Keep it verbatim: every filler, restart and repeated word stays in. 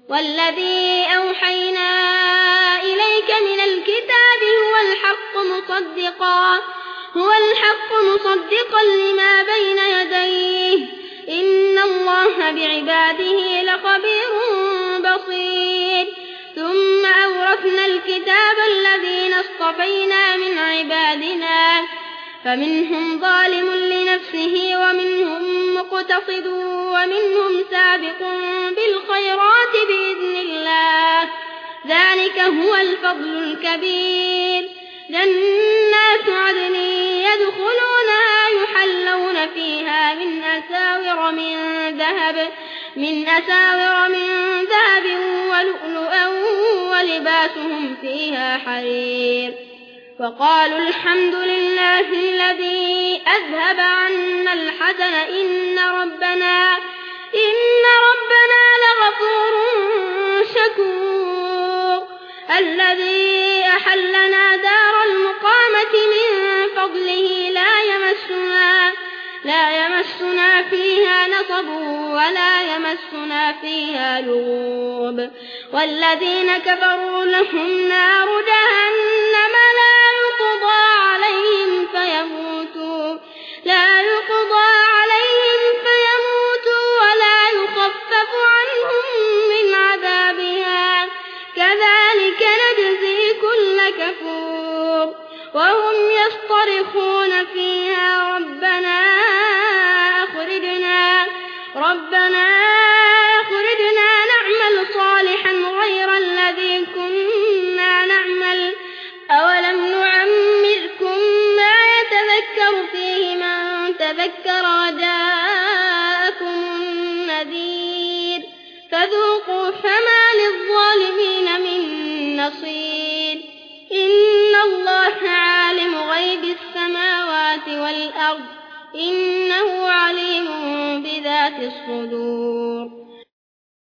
والذي أوحينا إليك من الكتاب هو الحق مصدقا هو الحق مصدقا لما بين يديه إن الله بعباده لخبير بصير ثم أورثنا الكتاب الذين اصطفينا من عبادنا فمنهم ظالم لنفسه ومنهم مقتصد ومنهم سابق بالخيرات بإذن الله ذلك هو الفضل الكبير جنات عدن يدخلونها يحلون فيها من أساور من ذهب من أساور من ذهب ولؤلؤا ولباسهم فيها حرير وقالوا الحمد لله الذي أذهب عنا الحزن إن ربنا إن ربنا لغفور شكور الذي أحلنا دار المقامة من فضله لا يمسنا لا يمسنا فيها نصب ولا يمسنا فيها لغوب والذين كفروا لهم نار جهنم لا يقضى عليهم فيموتوا لا يقضى عليهم فيموتوا ولا يخفف عنهم من عذابها كذلك نجزي كل كفور وهم يصطرخون فيها ربنا أخرجنا ربنا أخرجنا نعمل صالحا غير الذي كنا نعمل أولم نعمركم ما يتذكر فيه من تذكر وجاءكم النذير فذوقوا فما للظالمين من نصير إن الله عالم غيب السماوات والأرض إنه عليم بذات الصدور